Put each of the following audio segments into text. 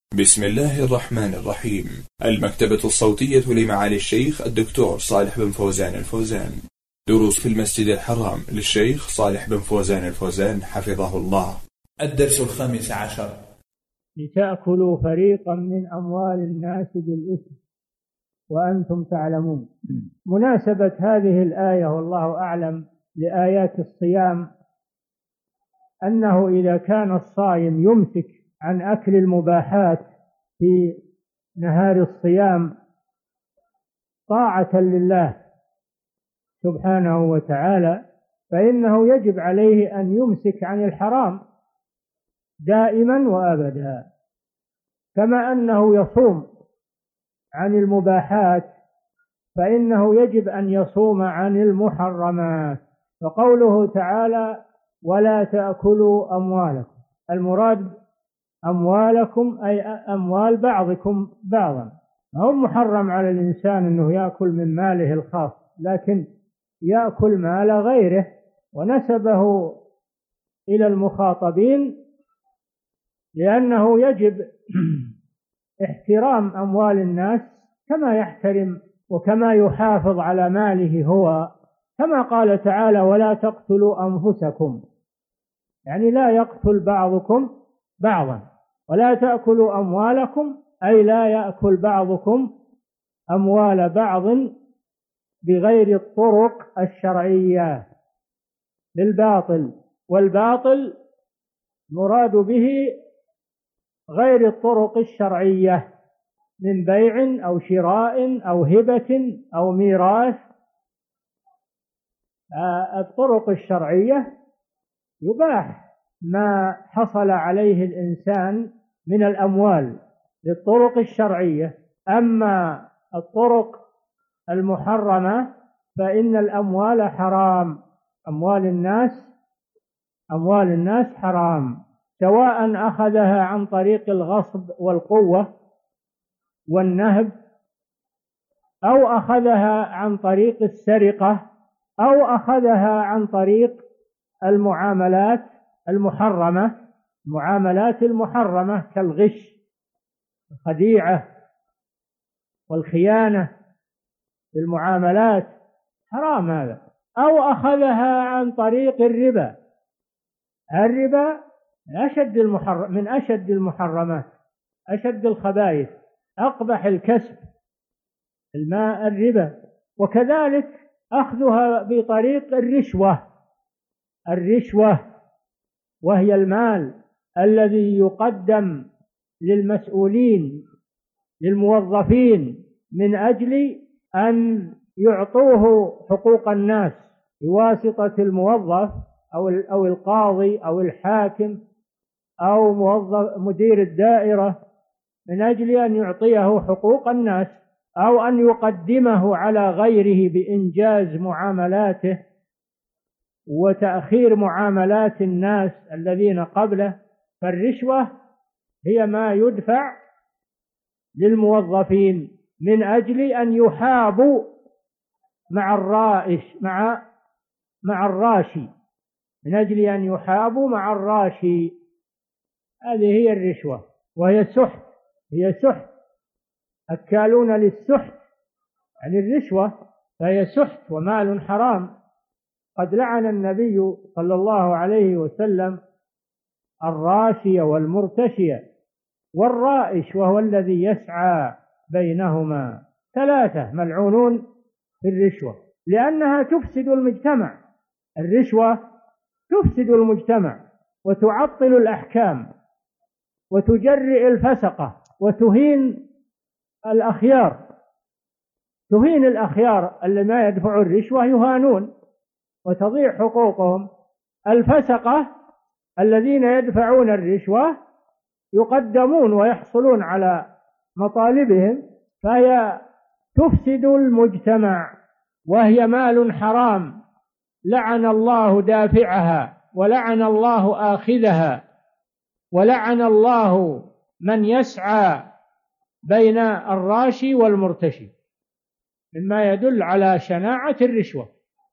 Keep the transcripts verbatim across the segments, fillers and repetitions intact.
بسم الله الرحمن الرحيم. المكتبة الصوتية لمعالي الشيخ الدكتور صالح بن فوزان الفوزان. دروس في المسجد الحرام للشيخ صالح بن فوزان الفوزان حفظه الله. الدرس الخامس عشر. لتأكلوا فريقا من أموال الناس بالإثم وأنتم تعلمون. مناسبة هذه الآية والله أعلم لآيات الصيام أنه إذا كان الصائم يمسك عن أكل المباحات في نهار الصيام طاعة لله سبحانه وتعالى، فإنه يجب عليه أن يمسك عن الحرام دائما وأبدا، كما أنه يصوم عن المباحات فإنه يجب أن يصوم عن المحرمات. وقوله تعالى ولا تأكلوا أموالكم، المراد أموالكم أي أموال بعضكم بعضا. هو محرم على الإنسان أنه يأكل من ماله الخاص، لكن يأكل مال غيره، ونسبه إلى المخاطبين لأنه يجب احترام أموال الناس كما يحترم وكما يحافظ على ماله هو، كما قال تعالى ولا تقتلوا أنفسكم، يعني لا يقتل بعضكم بعضا. ولا تأكلوا أموالكم أي لا يأكل بعضكم أموال بعض بغير الطرق الشرعية بالباطل، والباطل مراد به غير الطرق الشرعية من بيع أو شراء أو هبة أو ميراث. الطرق الشرعية يباح ما حصل عليه الإنسان من الأموال للطرق الشرعية، أما الطرق المحرمة فإن الأموال حرام، أموال الناس أموال الناس حرام، سواء أخذها عن طريق الغصب والقوة والنهب، أو أخذها عن طريق السرقة، أو أخذها عن طريق المعاملات المحرمة، المعاملات المحرمة كالغش الخديعة والخيانة في المعاملات حرام هذا، أو أخذها عن طريق الربا. الربا أشد المحرم من أشد المحرمات، أشد الخبائث، أقبح الكسب الماء الربا. وكذلك أخذها بطريق الرشوة، الرشوة وهي المال الذي يقدم للمسؤولين للموظفين من أجل أن يعطوه حقوق الناس بواسطة الموظف أو أو القاضي أو الحاكم أو موظف مدير الدائرة، من أجل أن يعطيه حقوق الناس أو أن يقدمه على غيره بإنجاز معاملاته وتأخير معاملات الناس الذين قبله. فالرشوة هي ما يدفع للموظفين من أجل أن يحابوا مع الرائش مع مع الراشي، من أجل أن يحابوا مع الراشي. هذه هي الرشوة، وهي سحت، هي سحت، أكالون للسحت يعني الرشوة، فهي سحت ومال حرام. قد لعن النبي صلى الله عليه وسلم الراشي والمرتشي والرائش وهو الذي يسعى بينهما، ثلاثة ملعونون في الرشوة لأنها تفسد المجتمع. الرشوة تفسد المجتمع وتعطل الأحكام وتجرئ الفسقة وتهين الأخيار، تهين الأخيار اللي ما يدفعوا الرشوة يهانون وتضيع حقوقهم. الفسقة الذين يدفعون الرشوة يقدمون ويحصلون على مطالبهم، فهي تفسد المجتمع وهي مال حرام، لعن الله دافعها ولعن الله آخذها ولعن الله من يسعى بين الراشي والمرتشي، مما يدل على شناعة الرشوة.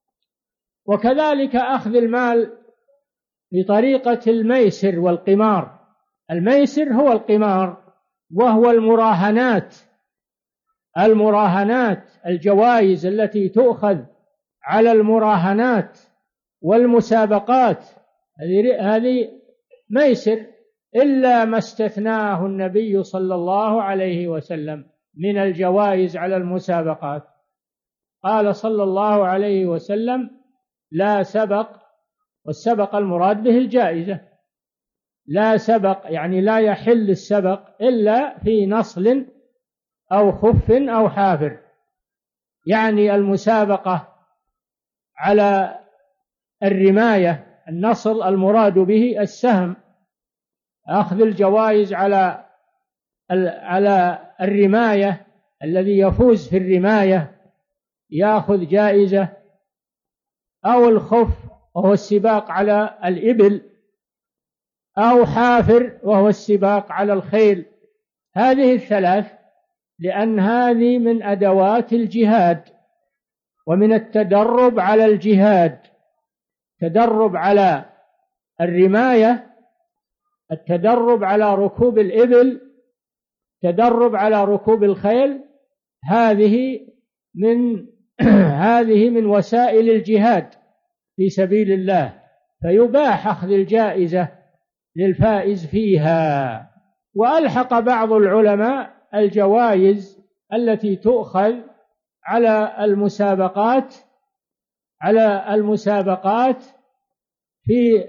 وكذلك أخذ المال بطريقة الميسر والقمار. الميسر هو القمار وهو المراهنات المراهنات الجوائز التي تؤخذ على المراهنات والمسابقات، هذه ميسر إلا ما استثناه النبي صلى الله عليه وسلم من الجوائز على المسابقات. قال صلى الله عليه وسلم: لا سبق، والسبق المراد به الجائزة، لا سبق يعني لا يحل السبق إلا في نصل أو خف أو حافر، يعني المسابقة على الرماية، النصل المراد به السهم، أخذ الجوائز على على الرماية، الذي يفوز في الرماية يأخذ جائزة، أو الخف وهو السباق على الإبل، أو حافر وهو السباق على الخيل. هذه الثلاث، لأن هذه من أدوات الجهاد ومن التدرب على الجهاد، تدرب على الرماية، التدرب على ركوب الإبل، تدرب على ركوب الخيل، هذه من هذه من وسائل الجهاد في سبيل الله، فيباح أخذ الجائزة للفائز فيها. وألحق بعض العلماء الجوائز التي تؤخذ على المسابقات على المسابقات في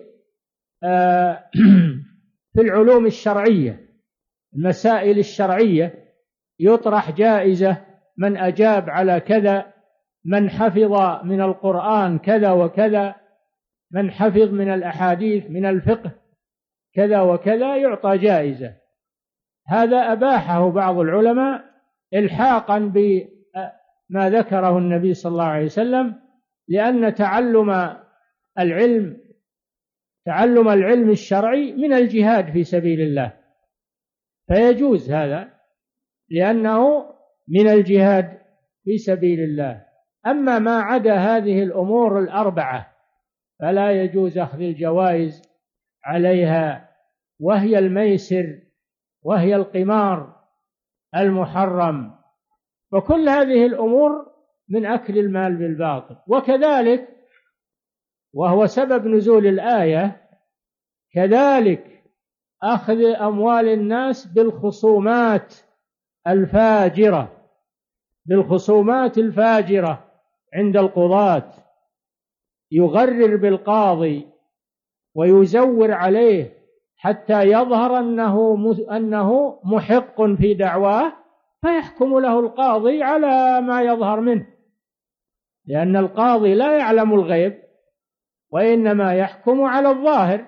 في العلوم الشرعية، المسائل الشرعية، يطرح جائزة من أجاب على كذا، من حفظ من القرآن كذا وكذا، من حفظ من الأحاديث من الفقه كذا وكذا، يعطى جائزة. هذا أباحه بعض العلماء إلحاقا بما ذكره النبي صلى الله عليه وسلم، لأن تعلم العلم تعلم العلم الشرعي من الجهاد في سبيل الله، فيجوز هذا لأنه من الجهاد في سبيل الله. أما ما عدا هذه الأمور الأربعة فلا يجوز أخذ الجوائز عليها، وهي الميسر، وهي القمار المحرم، وكل هذه الأمور من أكل المال بالباطل. وكذلك، وهو سبب نزول الآية، كذلك أخذ أموال الناس بالخصومات الفاجرة بالخصومات الفاجرة عند القضاة، يغرر بالقاضي ويزور عليه حتى يظهر أنه أنه محق في دعواه، فيحكم له القاضي على ما يظهر منه، لأن القاضي لا يعلم الغيب وإنما يحكم على الظاهر.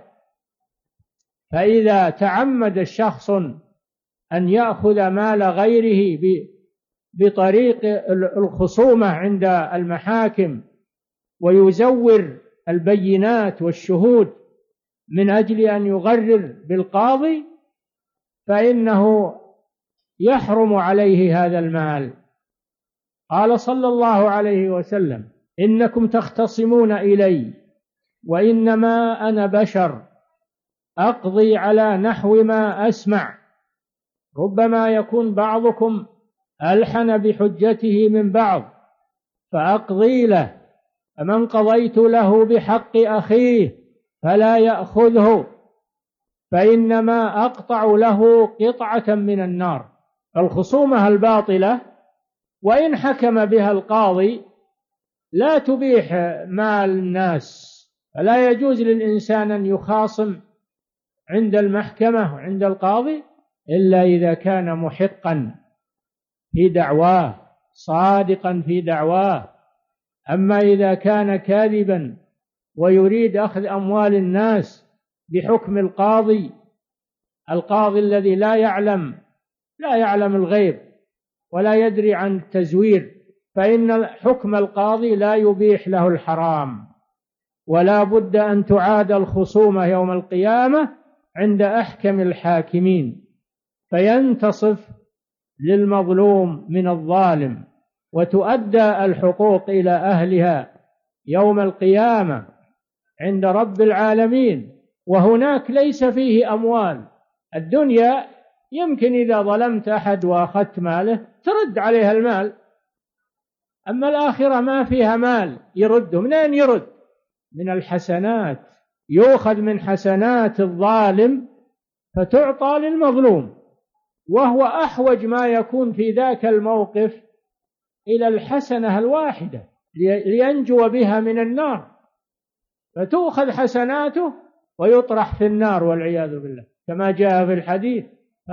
فإذا تعمد الشخص أن يأخذ مال غيره بطريق الخصومة عند المحاكم ويزور البينات والشهود من أجل أن يغرر بالقاضي، فإنه يحرم عليه هذا المال. قال صلى الله عليه وسلم: إنكم تختصمون إلي وإنما أنا بشر أقضي على نحو ما أسمع، ربما يكون بعضكم ألحن بحجته من بعض فأقضي له، فمن قضيت له بحق أخيه فلا يأخذه فإنما أقطع له قطعة من النار. الخصومة الباطلة وإن حكم بها القاضي لا تبيح مال الناس، فلا يجوز للإنسان أن يخاصم عند المحكمة وعند القاضي إلا إذا كان محقا في دعواه، صادقا في دعواه. أما إذا كان كاذبا ويريد أخذ أموال الناس بحكم القاضي القاضي الذي لا يعلم لا يعلم الغيب ولا يدري عن التزوير، فإن حكم القاضي لا يبيح له الحرام، ولا بد أن تعاد الخصومة يوم القيامة عند أحكم الحاكمين، فينتصف للمظلوم من الظالم، وتؤدى الحقوق إلى أهلها يوم القيامة عند رب العالمين. وهناك ليس فيه أموال، الدنيا يمكن إذا ظلمت أحد وأخذت ماله ترد عليها المال، أما الآخرة ما فيها مال يرده. منين يرد؟ من الحسنات، يؤخذ من حسنات الظالم فتعطى للمظلوم، وهو أحوج ما يكون في ذاك الموقف إلى الحسنة الواحدة لينجو بها من النار، فتؤخذ حسناته ويطرح في النار والعياذ بالله كما جاء في الحديث.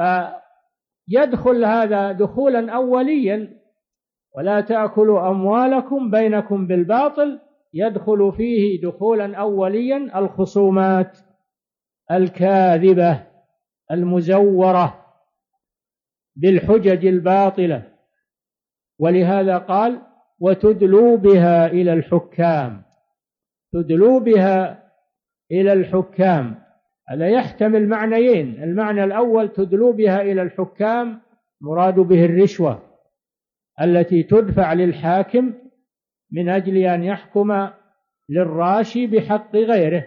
فيدخل هذا دخولا أوليا، ولا تأكلوا أموالكم بينكم بالباطل، يدخل فيه دخولا أوليا الخصومات الكاذبة المزورة بالحجج الباطلة. ولهذا قال وتدلوا بها إلى الحكام، تدلوا بها إلى الحكام، هذا يحتمل معنيين. المعنى الأول تدلوا بها إلى الحكام مراد به الرشوة التي تدفع للحاكم من أجل أن يحكم للراشي بحق غيره،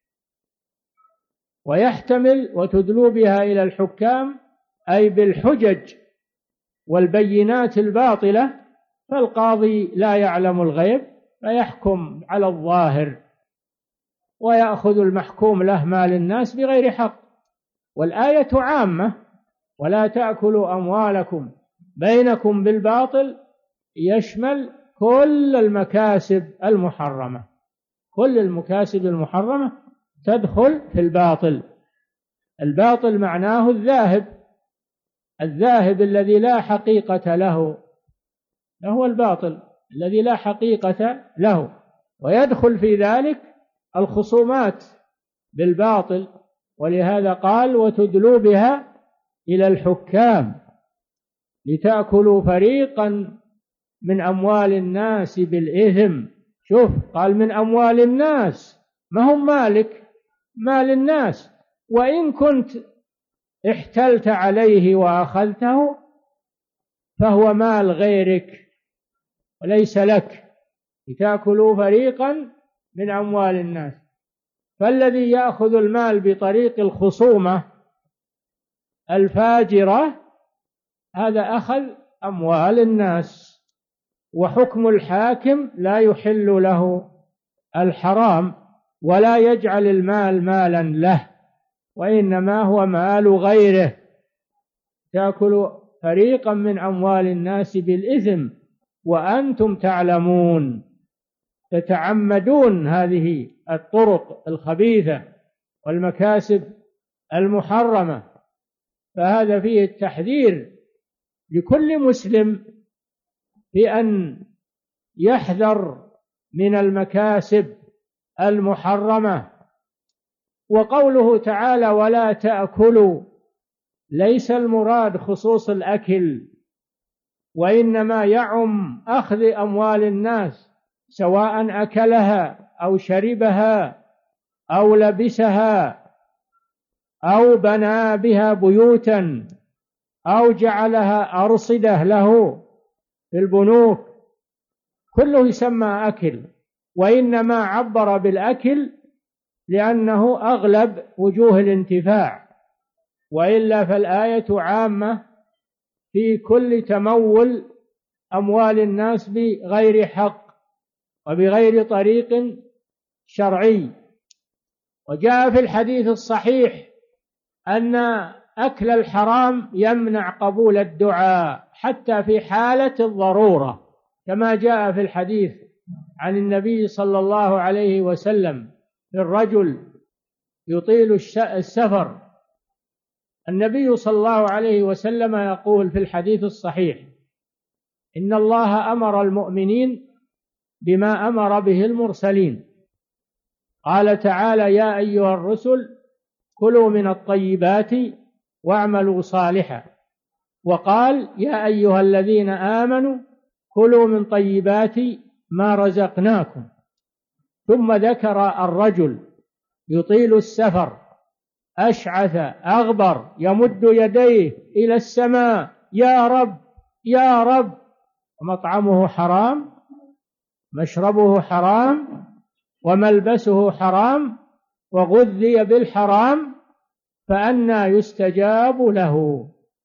ويحتمل وتدلوا بها إلى الحكام أي بالحجج والبينات الباطلة، فالقاضي لا يعلم الغيب فيحكم على الظاهر ويأخذ المحكوم له مال الناس بغير حق. والآية عامة، ولا تأكلوا أموالكم بينكم بالباطل، يشمل كل المكاسب المحرمة، كل المكاسب المحرمة تدخل في الباطل. الباطل معناه الذاهب، الذاهب الذي لا حقيقة له، هو الباطل الذي لا حقيقة له، ويدخل في ذلك الخصومات بالباطل. ولهذا قال وتدلوا بها إلى الحكام لتأكلوا فريقا من أموال الناس بالإثم. شوف قال من أموال الناس، ما هم مالك، مال الناس، وإن كنت احتلت عليه وأخذته فهو مال غيرك وليس لك، لتأكلوا فريقا من أموال الناس. فالذي يأخذ المال بطريق الخصومة الفاجرة هذا أخذ أموال الناس، وحكم الحاكم لا يحل له الحرام ولا يجعل المال مالا له، وإنما هو مال غيره. تأكل فريقا من أموال الناس بالإثم وأنتم تعلمون، تتعمدون هذه الطرق الخبيثة والمكاسب المحرمة. فهذا فيه التحذير لكل مسلم بأن يحذر من المكاسب المحرمة. وقوله تعالى ولا تأكلوا ليس المراد خصوص الأكل، وإنما يعم أخذ أموال الناس سواء أكلها أو شربها أو لبسها أو بنى بها بيوتا أو جعلها أرصدة له في البنوك، كله يسمى أكل. وإنما عبر بالأكل لأنه أغلب وجوه الانتفاع، وإلا فالآية عامة في كل تمول أموال الناس بغير حق وبغير طريق شرعي. وجاء في الحديث الصحيح أن أكل الحرام يمنع قبول الدعاء حتى في حالة الضرورة، كما جاء في الحديث عن النبي صلى الله عليه وسلم في الرجل يطيل السفر. النبي صلى الله عليه وسلم يقول في الحديث الصحيح إن الله أمر المؤمنين بما أمر به المرسلين، قال تعالى يا أيها الرسل كلوا من الطيبات واعملوا صالحا، وقال يا أيها الذين آمنوا كلوا من طيبات ما رزقناكم. ثم ذكر الرجل يطيل السفر أشعث أغبر يمد يديه إلى السماء يا رب يا رب، ومطعمه حرام مشربه حرام وملبسه حرام وغذي بالحرام، فأنى يستجاب له.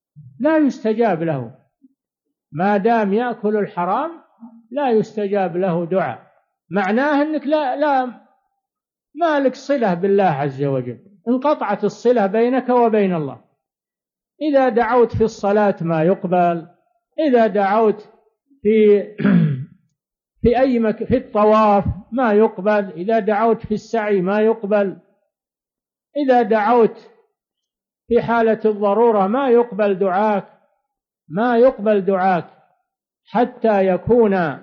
لا يستجاب له، ما دام يأكل الحرام لا يستجاب له دعاء. معناه أنك لا لا ما لك صلة بالله عز وجل، انقطعت الصلة بينك وبين الله. إذا دعوت في الصلاة ما يقبل، إذا دعوت في في أي مك في الطواف ما يقبل، إذا دعوت في السعي ما يقبل، إذا دعوت في حالة الضرورة ما يقبل دعاك، ما يقبل دعاك حتى يكون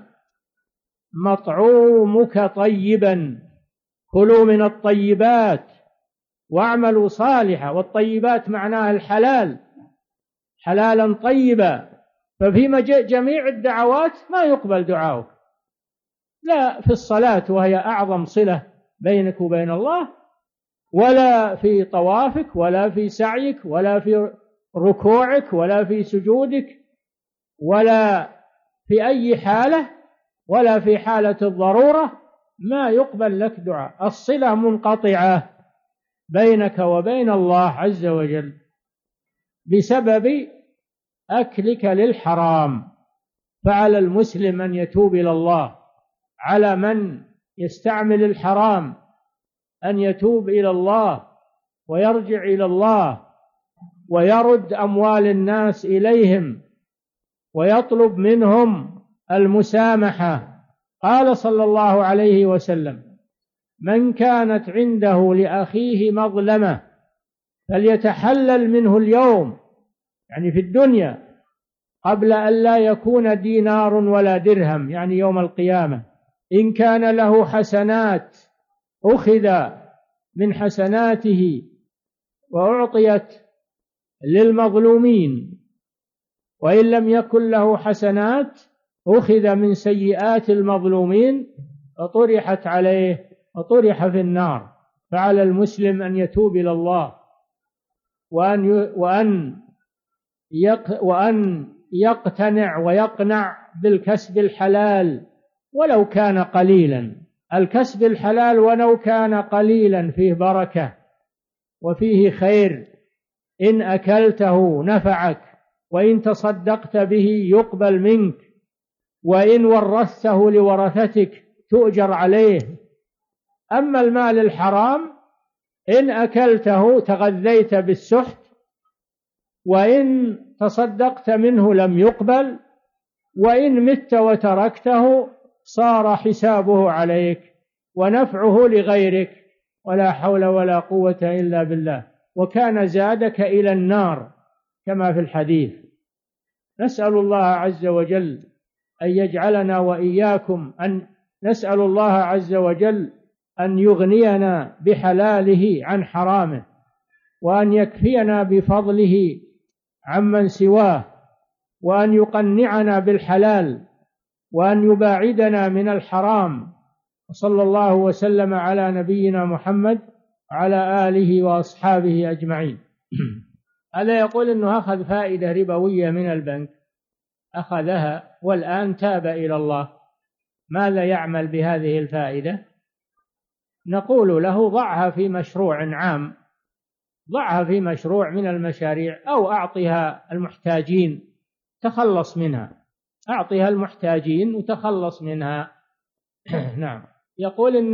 مطعومك طيبا. كلوا من الطيبات واعملوا صالحا، والطيبات معناها الحلال، حلالا طيبا. ففي جميع الدعوات ما يقبل دعاؤك، لا في الصلاة وهي أعظم صلة بينك وبين الله، ولا في طوافك، ولا في سعيك، ولا في ركوعك، ولا في سجودك، ولا في أي حالة، ولا في حالة الضرورة ما يقبل لك دعاء. الصلة منقطعة بينك وبين الله عز وجل بسبب أكلك للحرام. فعلى المسلم أن يتوب إلى الله، على من يستعمل الحرام أن يتوب إلى الله ويرجع إلى الله ويرد أموال الناس إليهم ويطلب منهم المسامحة. قال صلى الله عليه وسلم: من كانت عنده لأخيه مظلمة فليتحلل منه اليوم، يعني في الدنيا، قبل أن لا يكون دينار ولا درهم، يعني يوم القيامة. إن كان له حسنات أخذ من حسناته وأعطيت للمظلومين، وإن لم يكن له حسنات أخذ من سيئات المظلومين وطرحت عليه وطرح في النار. فعلى المسلم أن يتوب إلى الله وأن وأن وأن يقتنع ويقنع بالكسب الحلال ولو كان قليلا. الكسب الحلال ولو كان قليلا فيه بركة وفيه خير، إن أكلته نفعك، وإن تصدقت به يقبل منك، وإن ورثته لورثتك تؤجر عليه. أما المال الحرام إن أكلته تغذيت بالسحت، وإن تصدقت منه لم يقبل، وإن مت وتركته صار حسابه عليك ونفعه لغيرك، ولا حول ولا قوة إلا بالله، وكان زادك إلى النار كما في الحديث. نسأل الله عز وجل أن يجعلنا وإياكم أن نسأل الله عز وجل أن يغنينا بحلاله عن حرامه، وأن يكفينا بفضله عمن سواه، وأن يقنعنا بالحلال، وأن يباعدنا من الحرام. وصلى الله وسلم على نبينا محمد وعلى آله وأصحابه أجمعين. هذا يقول أنه أخذ فائدة ربوية من البنك، أخذها والآن تاب إلى الله، ماذا يعمل بهذه الفائدة؟ نقول له: ضعها في مشروع عام، ضعها في مشروع من المشاريع، أو أعطها المحتاجين تخلص منها، أعطها المحتاجين وتخلص منها. نعم. يقول إن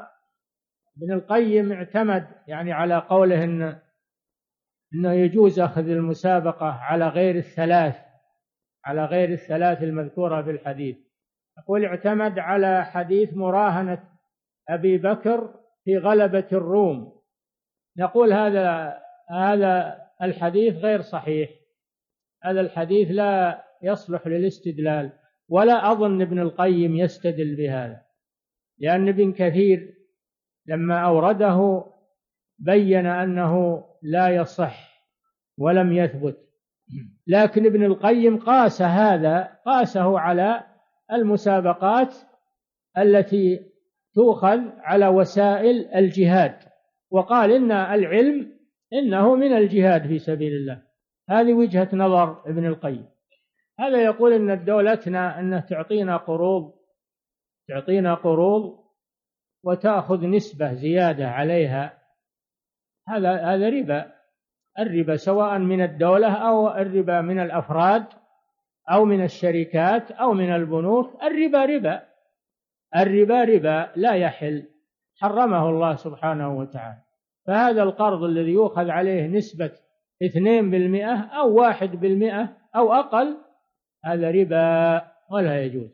ابن القيم اعتمد يعني على قوله إن إنه يجوز أخذ المسابقة على غير الثلاث على غير الثلاث المذكورة في الحديث. يقول اعتمد على حديث مراهنة أبي بكر في غلبة الروم. نقول هذا هذا الحديث غير صحيح، هذا الحديث لا يصلح للاستدلال، ولا أظن ابن القيم يستدل بهذا، لأن ابن كثير لما أورده بين أنه لا يصح ولم يثبت. لكن ابن القيم قاس هذا قاسه على المسابقات التي تؤخذ على وسائل الجهاد، وقال إن العلم إنه من الجهاد في سبيل الله. هذه وجهة نظر ابن القيم. هذا يقول إن دولتنا أنه تعطينا قروض تعطينا قروض وتأخذ نسبة زيادة عليها، هذا هذا ربا. الربا سواء من الدولة أو الربا من الأفراد أو من الشركات أو من البنوك، الربا ربا، الربا ربا لا يحل، حرمه الله سبحانه وتعالى. فهذا القرض الذي يؤخذ عليه نسبة اثنين بالمئة أو واحد بالمئة أو أقل، هذا ربا ولا يجوز.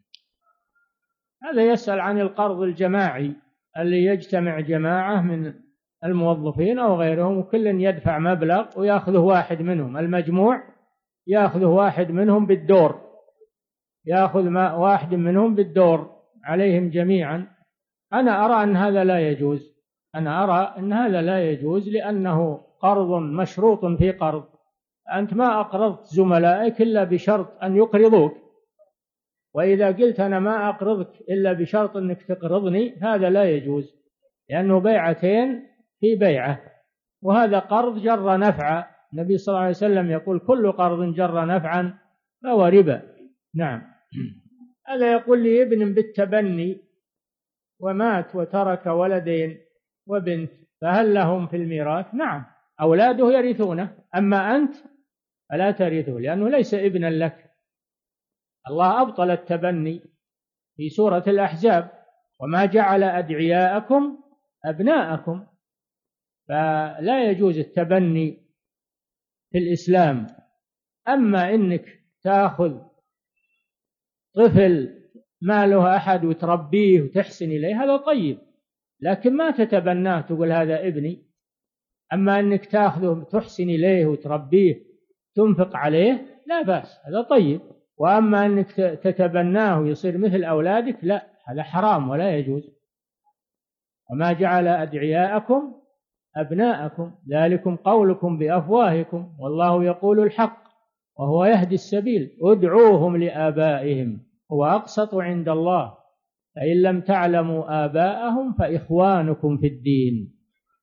هذا يسأل عن القرض الجماعي اللي يجتمع جماعة من الموظفين أو غيرهم وكل يدفع مبلغ ويأخذه واحد منهم، المجموع يأخذه واحد منهم بالدور، يأخذ ما واحد منهم بالدور عليهم جميعا. أنا أرى أن هذا لا يجوز، أنا أرى أن هذا لا يجوز لأنه قرض مشروط في قرض. أنت ما أقرضت زملائك إلا بشرط أن يقرضوك، وإذا قلت أنا ما أقرضك إلا بشرط أنك تقرضني هذا لا يجوز، لأنه بيعتين في بيعة، وهذا قرض جر نفعا. النبي صلى الله عليه وسلم يقول كل قرض جر نفعا فهو ربا. نعم. هذا يقول لي ابن بالتبني ومات وترك ولدين وبنت، فهل لهم في الميراث؟ نعم، أولاده يرثونه، أما أنت فلا ترثه لأنه ليس ابنا لك. الله أبطل التبني في سورة الأحزاب: وما جعل أدعياءكم أبناءكم. فلا يجوز التبني في الإسلام. أما إنك تأخذ طفل ما له أحد وتربيه وتحسن إليه هذا طيب، لكن ما تتبناه تقول هذا ابني. أما أنك تأخذه تحسن إليه وتربيه تنفق عليه لا بأس، هذا طيب. وأما أنك تتبناه ويصير مثل أولادك لا، هذا حرام ولا يجوز. وما جعل أدعياءكم أبناءكم ذلكم قولكم بأفواهكم والله يقول الحق وهو يهدي السبيل ادعوهم لآبائهم هو أقسط عند الله فإن لم تعلموا آباءهم فإخوانكم في الدين.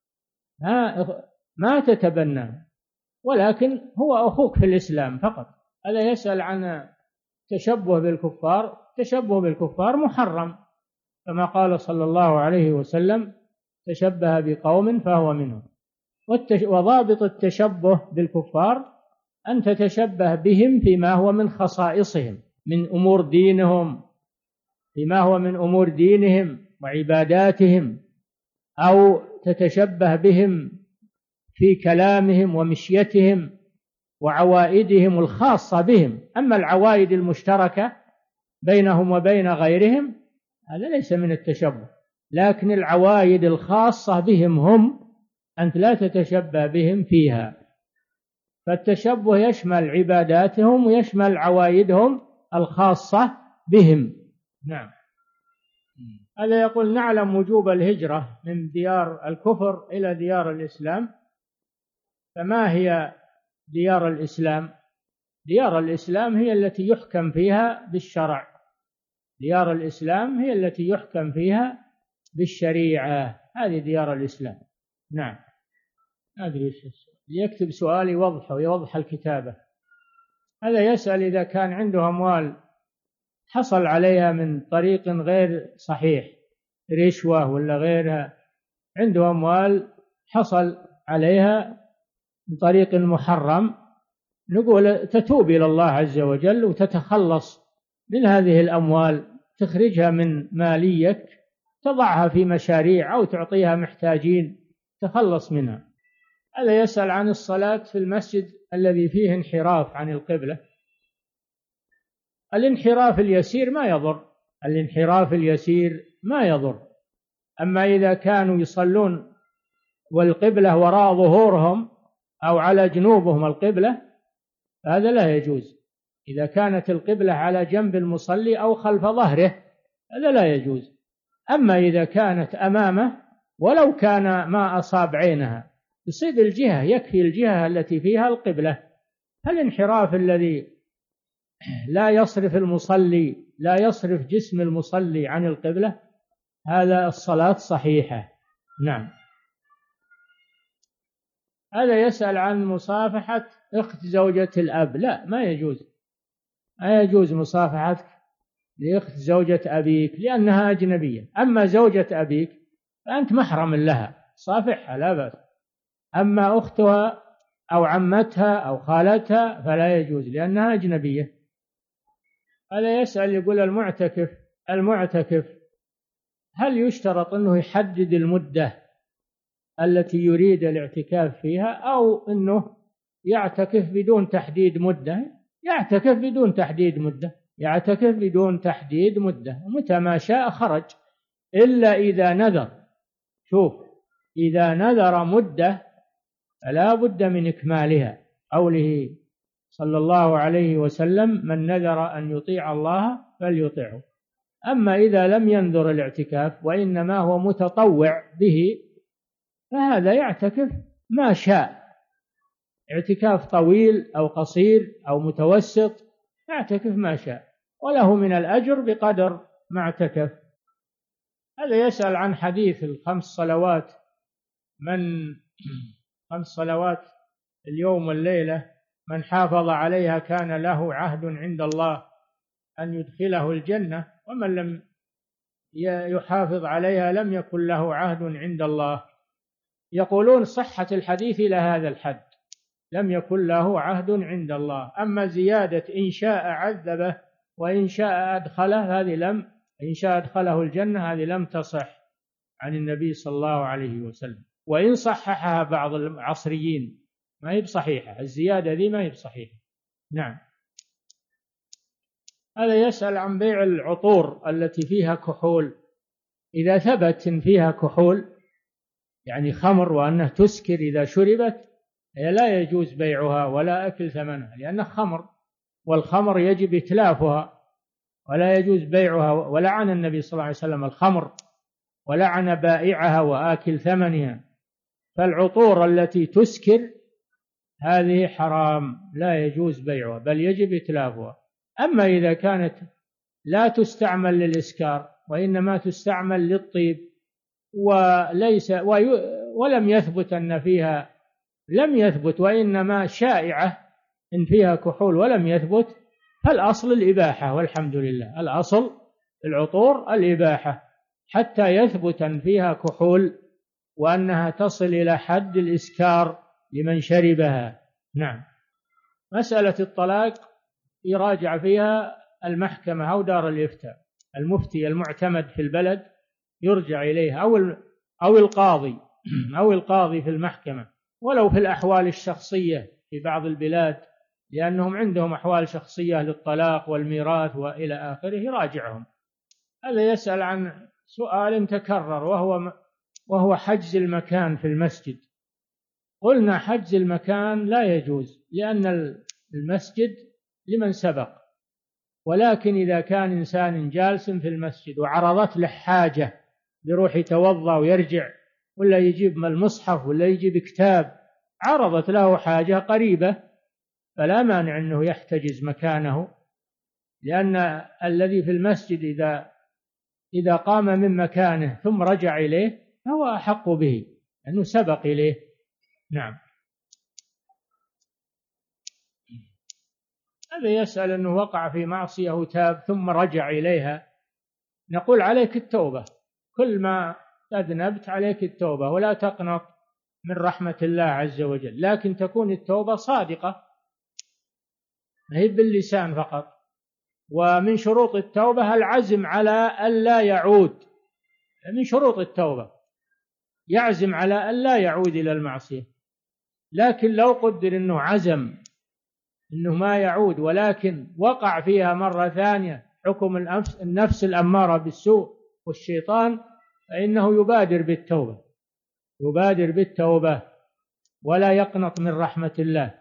ما تتبنى، ولكن هو أخوك في الإسلام فقط. هذا يسأل عن تشبه بالكفار. تشبه بالكفار محرم، كما قال صلى الله عليه وسلم: تشبه بقوم فهو منهم. وضابط التشبه بالكفار أن تتشبه بهم فيما هو من خصائصهم من أمور دينهم، فيما هو من أمور دينهم وعباداتهم، أو تتشبه بهم في كلامهم ومشيتهم وعوائدهم الخاصة بهم. أما العوائد المشتركة بينهم وبين غيرهم هذا ليس من التشبه، لكن العوائد الخاصة بهم هم أنت لا تتشبه بهم فيها. فالتشبه يشمل عباداتهم ويشمل عوائدهم الخاصة بهم. نعم. هذا يقول: نعلم وجوب الهجرة من ديار الكفر إلى ديار الإسلام، فما هي ديار الإسلام؟ ديار الإسلام هي التي يحكم فيها بالشرع، ديار الإسلام هي التي يحكم فيها بالشريعة، هذه ديار الإسلام. نعم. أدري إيش يكتب سؤال يوضحه ويوضح الكتابة. هذا يسأل إذا كان عنده أموال حصل عليها من طريق غير صحيح، رشوة ولا غيرها، عنده أموال حصل عليها من طريق محرم، نقول تتوب إلى الله عز وجل وتتخلص من هذه الأموال، تخرجها من ماليك، تضعها في مشاريع أو تعطيها محتاجين، تخلص منها. هذا يسأل عن الصلاة في المسجد الذي فيه انحراف عن القبلة. الانحراف اليسير ما يضر، الانحراف اليسير ما يضر. أما إذا كانوا يصلون والقبلة وراء ظهورهم أو على جنوبهم القبلة هذا لا يجوز. إذا كانت القبلة على جنب المصلي أو خلف ظهره هذا لا يجوز. أما إذا كانت أمامه ولو كان ما أصاب عينها يصيب الجهة، يكفي الجهة التي فيها القبلة. الانحراف الذي لا يصرف المصلي لا يصرف جسم المصلي عن القبلة هذا الصلاة صحيحة. نعم. هذا يسأل عن مصافحة أخت زوجة الأب. لا، ما يجوز، ما يجوز مصافحتك لأخت زوجة أبيك لأنها أجنبية. أما زوجة أبيك فأنت محرم لها، صافحها لا بأس. أما أختها أو عمتها أو خالتها فلا يجوز لأنها أجنبية. هذا يسأل يقول المعتكف المعتكف هل يشترط أنه يحدد المدة التي يريد الاعتكاف فيها أو أنه يعتكف بدون تحديد مدة؟ يعتكف بدون تحديد مدة يعتكف بدون تحديد مدة ومتى ما شاء خرج، إلا إذا نذر. شوف، إذا نذر مدة فلا بد من إكمالها، قوله صلى الله عليه وسلم من نذر أن يطيع الله فليطيعه. أما إذا لم ينذر الاعتكاف وإنما هو متطوع به فهذا يعتكف ما شاء، اعتكاف طويل أو قصير أو متوسط يعتكف ما شاء، وله من الأجر بقدر ما اعتكف. هذا يسأل عن حديث الخمس صلوات، من خمس صلوات اليوم والليلة من حافظ عليها كان له عهد عند الله أن يدخله الجنة، ومن لم يحافظ عليها لم يكن له عهد عند الله. يقولون صحة الحديث إلى هذا الحد، لم يكن له عهد عند الله. أما زيادة إن شاء عذبه وإن شاء أدخله هذه لم إن شاء أدخله الجنة هذه لم تصح عن النبي صلى الله عليه وسلم، وإن صححها بعض العصريين ما هي بصحيحة، الزيادة ذي ما هي بصحيحة. نعم. هذا يسأل عن بيع العطور التي فيها كحول، إذا ثبت إن فيها كحول يعني خمر وأنها تسكر إذا شربت هي لا يجوز بيعها ولا أكل ثمنها، لأنها خمر، والخمر يجب إتلافها ولا يجوز بيعها. ولعن النبي صلى الله عليه وسلم الخمر ولعن بائعها وآكل ثمنها. فالعطور التي تسكر هذه حرام لا يجوز بيعها بل يجب إتلافها. أما إذا كانت لا تستعمل للإسكار وإنما تستعمل للطيب وليس ولم يثبت أن فيها لم يثبت وإنما شائعة إن فيها كحول ولم يثبت، فالأصل الإباحة والحمد لله. الأصل العطور الإباحة حتى يثبت أن فيها كحول وأنها تصل إلى حد الإسكار لمن شربها. نعم. مسألة الطلاق يراجع فيها المحكمة أو دار الإفتاء، المفتي المعتمد في البلد يرجع إليه أو أو القاضي أو القاضي في المحكمة، ولو في الأحوال الشخصية في بعض البلاد لأنهم عندهم أحوال شخصية للطلاق والميراث وإلى آخره يراجعهم. هذا يسأل عن سؤال تكرر وهو وهو حجز المكان في المسجد. قلنا حجز المكان لا يجوز لأن المسجد لمن سبق، ولكن إذا كان إنسان جالس في المسجد وعرضت له حاجة بروح يتوضأ ويرجع ولا يجيب المصحف ولا يجيب كتاب، عرضت له حاجة قريبة فلا مانع أنه يحتجز مكانه، لأن الذي في المسجد إذا إذا قام من مكانه ثم رجع إليه فهو أحق به أنه سبق إليه. نعم. هذا يسأل أنه وقع في معصية وتاب ثم رجع إليها، نقول عليك التوبة، كل ما أذنبت عليك التوبة ولا تقنط من رحمة الله عز وجل، لكن تكون التوبة صادقة ما هي باللسان فقط. ومن شروط التوبة العزم على ألا يعود، من شروط التوبة يعزم على ألا يعود إلى المعصية. لكن لو قدر أنه عزم أنه ما يعود ولكن وقع فيها مرة ثانية حكم النفس, النفس الأمارة بالسوء والشيطان، فإنه يبادر بالتوبة يبادر بالتوبة ولا يقنط من رحمة الله.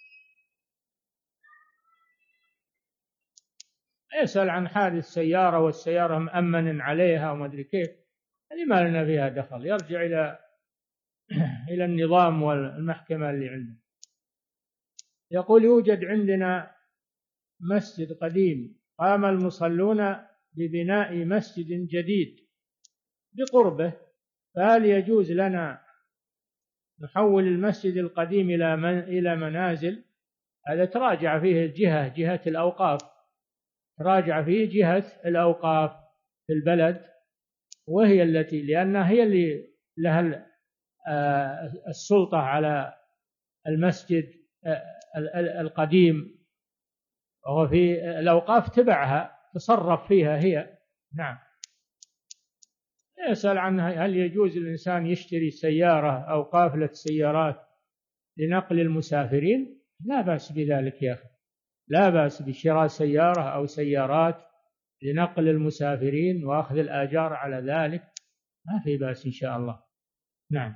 يسأل عن حادث سيارة والسيارة مأمن عليها وما أدري كيف، هذه ما لنا فيها دخل، يرجع إلى إلى النظام والمحكمة اللي عندنا. يقول يوجد عندنا مسجد قديم قام المصلون ببناء مسجد جديد بقربه، فهل يجوز لنا نحول المسجد القديم إلى من إلى منازل؟ هذا تراجع فيه الجهة جهة الأوقاف تراجع فيه جهة الأوقاف في البلد، وهي التي لأنها هي اللي لها السلطة على المسجد القديم، وهو في الأوقاف تبعها تصرف فيها هي. نعم. يسأل عنها هل يجوز الإنسان يشتري سيارة أو قافلة سيارات لنقل المسافرين؟ لا بأس بذلك يا أخي، لا بأس بشراء سيارة أو سيارات لنقل المسافرين وأخذ الآجار على ذلك، ما في بأس إن شاء الله. نعم.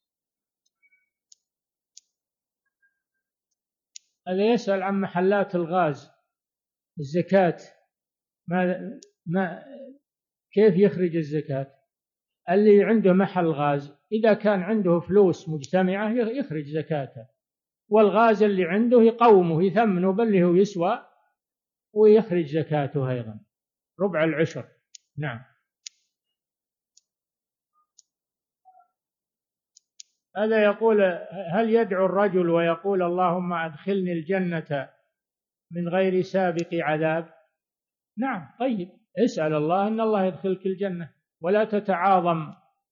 هذا يسأل عن محلات الغاز، الزكاة ما ما كيف يخرج الزكاة؟ اللي عنده محل غاز إذا كان عنده فلوس مجتمعة يخرج زكاته، والغاز اللي عنده يقومه يثمنه بل هو يسوى ويخرج زكاته أيضا ربع العشر. نعم. هذا يقول هل يدعو الرجل ويقول اللهم أدخلني الجنة من غير سابق عذاب؟ نعم. طيب، اسأل الله أن الله يدخلك الجنة، ولا تتعاظم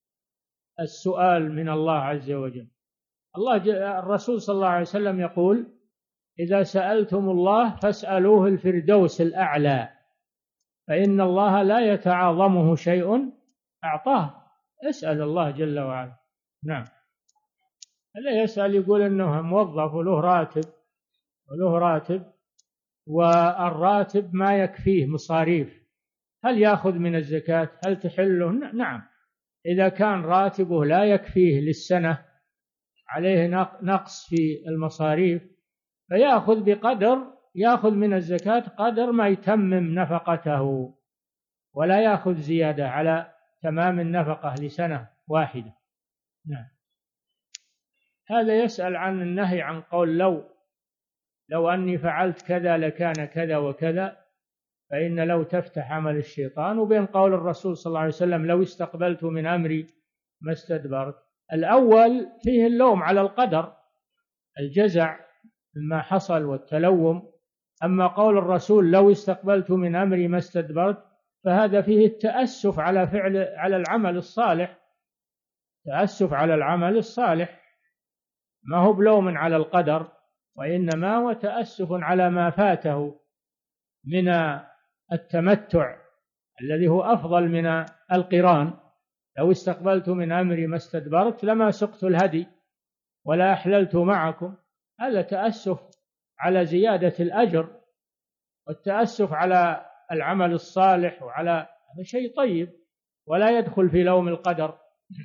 السؤال من الله عز وجل. الله الرسول صلى الله عليه وسلم يقول إذا سألتم الله فاسألوه الفردوس الأعلى، فإن الله لا يتعاظمه شيء أعطاه. اسأل الله جل وعلا. نعم. هذا يسأل يقول أنه موظف وله راتب وله راتب والراتب ما يكفيه مصاريف، هل يأخذ من الزكاة؟ هل تحله؟ نعم. إذا كان راتبه لا يكفيه للسنة، عليه نقص في المصاريف، فيأخذ بقدر يأخذ من الزكاة قدر ما يتمم نفقته، ولا يأخذ زيادة على تمام النفقة لسنة واحدة. نعم. هذا يسأل عن النهي عن قول لو لو أني فعلت كذا لكان كذا وكذا، فإن لو تفتح عمل الشيطان، وبين قول الرسول صلى الله عليه وسلم لو استقبلت من أمري ما استدبرت. الأول فيه اللوم على القدر، الجزع مما حصل والتلوم. أما قول الرسول لو استقبلت من أمري ما استدبرت، فهذا فيه التأسف على فعل على العمل الصالح، تأسف على العمل الصالح، ما هو بلوم على القدر، وإنما هو تأسف على ما فاته من التمتع الذي هو أفضل من القران. لو استقبلت من أمري ما استدبرت لما سقت الهدي ولا أحللت معكم. هذا تأسف على زيادة الأجر، والتأسف على العمل الصالح، وعلى هذا شيء طيب ولا يدخل في لوم القدر.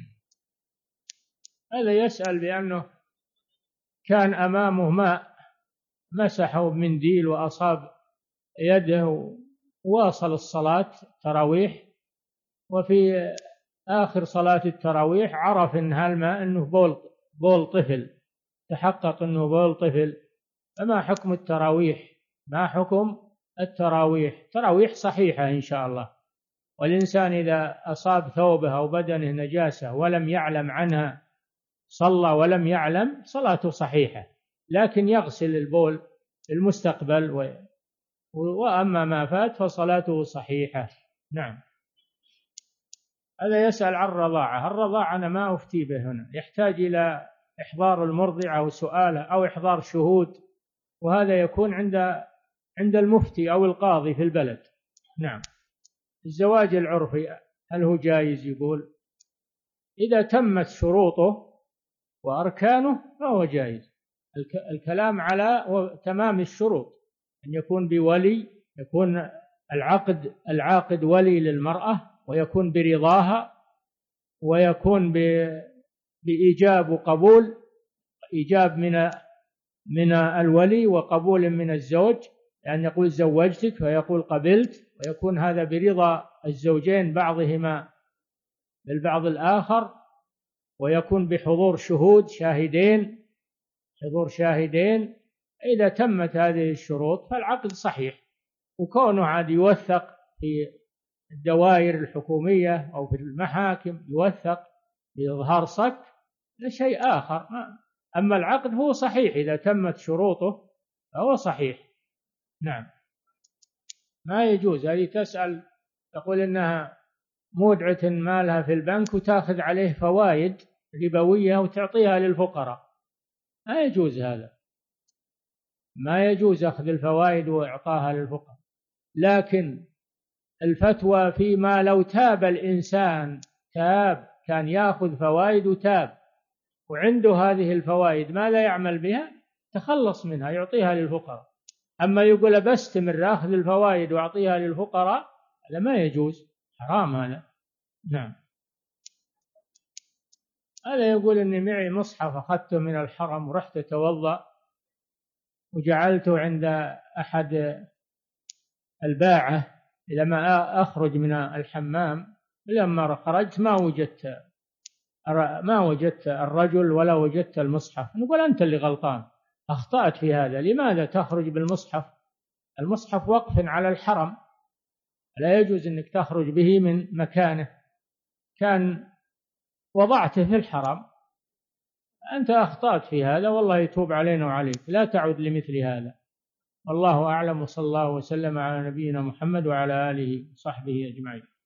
هذا يسأل بأنه كان أمامه ماء مسحه بمنديل وأصاب يده وواصل الصلاة تراويح، وفي آخر صلاة التراويح عرف إن هالماء أنه بول, بول طفل، تحقق أنه بول طفل. فما حكم التراويح؟ ما حكم التراويح؟ تراويح صحيحة إن شاء الله، والإنسان إذا أصاب ثوبه أو بدنه نجاسة ولم يعلم عنها صلى ولم يعلم، صلاته صحيحة، لكن يغسل البول في المستقبل و... وأما ما فات فصلاته صحيحة. نعم. هذا يسأل عن الرضاعة. الرضاعة أنا ما أفتي به هنا، يحتاج إلى إحضار المرضع وسؤاله أو إحضار شهود، وهذا يكون عند عند المفتي أو القاضي في البلد. نعم. الزواج العرفي هل هو جائز؟ يقول إذا تمت شروطه وأركانه فهو جائز. الكلام على تمام الشروط، أن يكون بولي، يكون العقد العاقد ولي للمرأة، ويكون برضاها، ويكون بإيجاب وقبول، إيجاب من من الولي وقبول من الزوج، يعني يقول زوجتك فيقول قبلت، ويكون هذا برضا الزوجين بعضهما للبعض الآخر، ويكون بحضور شهود شاهدين حضور شاهدين. إذا تمت هذه الشروط فالعقد صحيح، وكونه عاد يوثق في الدوائر الحكومية أو في المحاكم، يوثق بإظهار صك، ده شيء آخر. أما العقد هو صحيح إذا تمت شروطه فهو صحيح. نعم. ما يجوز هذه تسأل تقول إنها مودعة مالها في البنك وتأخذ عليه فوائد ربوية وتعطيها للفقراء، ما يجوز هذا، ما يجوز أخذ الفوائد وإعطاها للفقراء. لكن الفتوى فيما لو تاب الإنسان، تاب كان يأخذ فوائد وتاب وعنده هذه الفوائد ماذا يعمل بها؟ تخلص منها يعطيها للفقراء. أما يقول بستمر أخذ الفوائد وأعطيها للفقراء هذا ما يجوز، حرام هذا. نعم. هذا يقول إني معي مصحف أخذته من الحرم ورحت أتوضأ وجعلته عند أحد الباعة لما أخرج من الحمام، لما خرجت ما وجدت ما وجدت الرجل ولا وجدت المصحف. نقول أنت اللي غلطان، أخطأت في هذا. لماذا تخرج بالمصحف؟ المصحف وقف على الحرم، لا يجوز أنك تخرج به من مكانه، كان وضعته في الحرم. أنت أخطأت في هذا، والله يتوب علينا وعليك، لا تعود لمثل هذا. والله أعلم، وصلى الله وسلم على نبينا محمد وعلى آله وصحبه أجمعين.